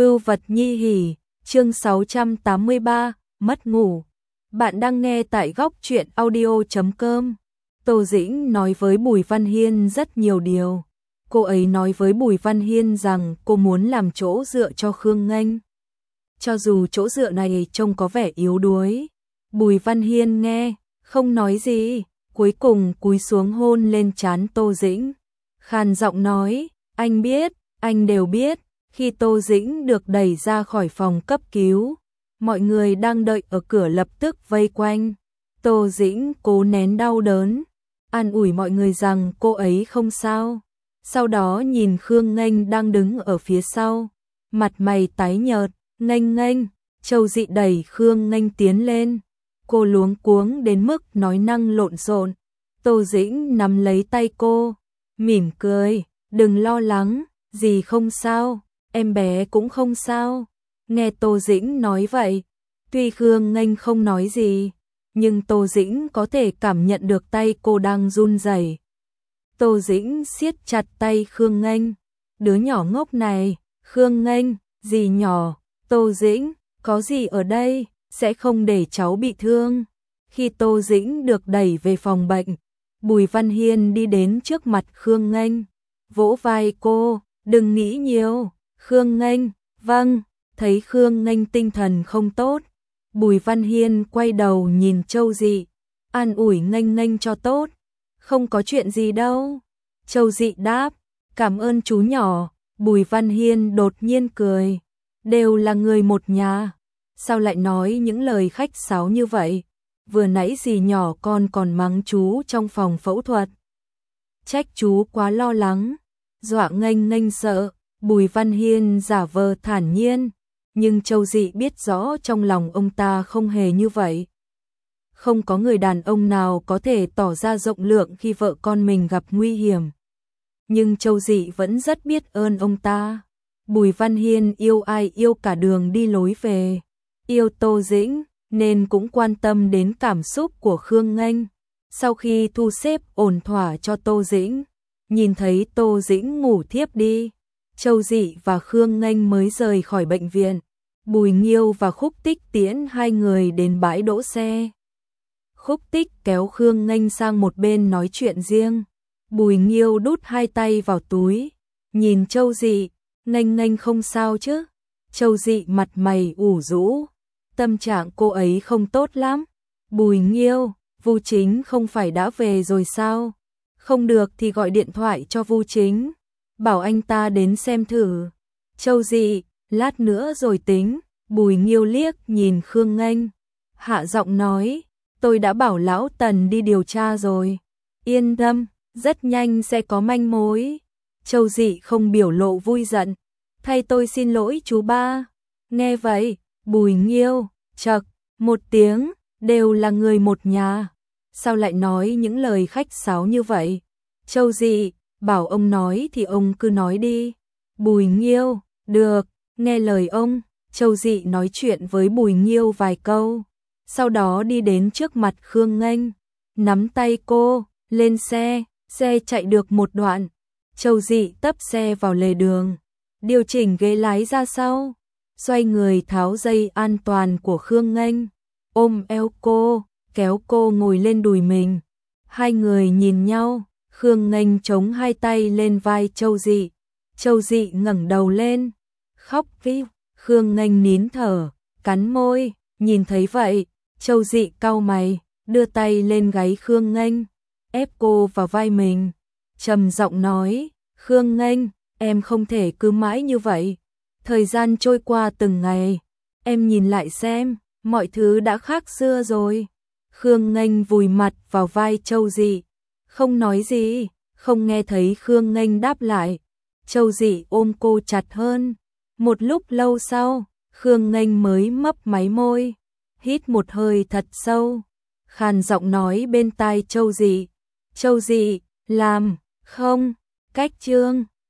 Vưu vật nhi hỉ, chương 683, mất ngủ. Bạn đang nghe tại góc truyện audio.com. Tô Dĩnh nói với Bùi Văn Hiên rất nhiều điều. Cô ấy nói với Bùi Văn Hiên rằng cô muốn làm chỗ dựa cho Khương Nghênh. Cho dù chỗ dựa này trông có vẻ yếu đuối. Bùi Văn Hiên nghe, không nói gì, cuối cùng cúi xuống hôn lên trán Tô Dĩnh. Khàn giọng nói, anh biết, anh đều biết. Khi Tô Dĩnh được đẩy ra khỏi phòng cấp cứu, mọi người đang đợi ở cửa lập tức vây quanh. Tô Dĩnh cố nén đau đớn, an ủi mọi người rằng cô ấy không sao. Sau đó nhìn Khương Nghênh đang đứng ở phía sau, mặt mày tái nhợt, Nghênh. Châu Dị đẩy Khương Nghênh tiến lên. Cô luống cuống đến mức nói năng lộn xộn. Tô Dĩnh nắm lấy tay cô, mỉm cười, đừng lo lắng, dì không sao. Em bé cũng không sao. Nghe Tô Dĩnh nói vậy, tuy Khương Nghênh không nói gì, nhưng Tô Dĩnh có thể cảm nhận được tay cô đang run rẩy. Tô Dĩnh siết chặt tay Khương Nghênh. Đứa nhỏ ngốc này, Khương Nghênh, dì nhỏ, Tô Dĩnh, có gì ở đây, sẽ không để cháu bị thương. Khi Tô Dĩnh được đẩy về phòng bệnh, Bùi Văn Hiên đi đến trước mặt Khương Nghênh, vỗ vai cô, đừng nghĩ nhiều. Khương Nghênh, vâng. Thấy Khương Nghênh tinh thần không tốt, Bùi Văn Hiên quay đầu nhìn Châu Dị, an ủi Nghênh cho tốt. Không có chuyện gì đâu. Châu Dị đáp, cảm ơn chú nhỏ. Bùi Văn Hiên đột nhiên cười, đều là người một nhà, sao lại nói những lời khách sáo như vậy? Vừa nãy dì nhỏ con còn mắng chú trong phòng phẫu thuật, trách chú quá lo lắng, dọa Nghênh sợ. Bùi Văn Hiên giả vờ thản nhiên, nhưng Châu Dị biết rõ trong lòng ông ta không hề như vậy. Không có người đàn ông nào có thể tỏ ra rộng lượng khi vợ con mình gặp nguy hiểm. Nhưng Châu Dị vẫn rất biết ơn ông ta. Bùi Văn Hiên yêu ai yêu cả đường đi lối về. Yêu Tô Dĩnh, nên cũng quan tâm đến cảm xúc của Khương Nghênh. Sau khi thu xếp ổn thỏa cho Tô Dĩnh, nhìn thấy Tô Dĩnh ngủ thiếp đi, Châu Dị và Khương Nghênh mới rời khỏi bệnh viện. Bùi Nghiêu và Khúc Tích tiễn hai người đến bãi đỗ xe. Khúc Tích kéo Khương Nghênh sang một bên nói chuyện riêng. Bùi Nghiêu đút hai tay vào túi, nhìn Châu Dị, Nghênh không sao chứ? Châu Dị mặt mày ủ rũ, tâm trạng cô ấy không tốt lắm. Bùi Nghiêu, Vu Chính không phải đã về rồi sao? Không được thì gọi điện thoại cho Vu Chính, bảo anh ta đến xem thử. Châu Dị, lát nữa rồi tính. Bùi Nghiêu liếc nhìn Khương Nghênh, hạ giọng nói, tôi đã bảo lão Tần đi điều tra rồi. Yên tâm, rất nhanh sẽ có manh mối. Châu Dị không biểu lộ vui giận, thay tôi xin lỗi chú ba. Nghe vậy, Bùi Nghiêu, chậc, một tiếng, đều là người một nhà. Sao lại nói những lời khách sáo như vậy? Châu Dị, bảo ông nói thì ông cứ nói đi. Bùi Nghiêu, được, nghe lời ông. Châu Dị nói chuyện với Bùi Nghiêu vài câu, sau đó đi đến trước mặt Khương Nghênh, nắm tay cô, lên xe. Xe chạy được một đoạn, Châu Dị tấp xe vào lề đường, điều chỉnh ghế lái ra sau, xoay người tháo dây an toàn của Khương Nghênh, ôm eo cô, kéo cô ngồi lên đùi mình. Hai người nhìn nhau, Khương Nghênh chống hai tay lên vai Châu Dị. Châu Dị ngẩng đầu lên, khóc víu. Khương Nghênh nín thở, cắn môi, nhìn thấy vậy, Châu Dị cau mày, đưa tay lên gáy Khương Nghênh, ép cô vào vai mình, trầm giọng nói, Khương Nghênh, em không thể cứ mãi như vậy. Thời gian trôi qua từng ngày, em nhìn lại xem, mọi thứ đã khác xưa rồi. Khương Nghênh vùi mặt vào vai Châu Dị, không nói gì, không nghe thấy Khương Nghênh đáp lại. Châu Dị ôm cô chặt hơn. Một lúc lâu sau, Khương Nghênh mới mấp máy môi, hít một hơi thật sâu, khàn giọng nói bên tai Châu Dị, Châu Dị, làm, không, cách chương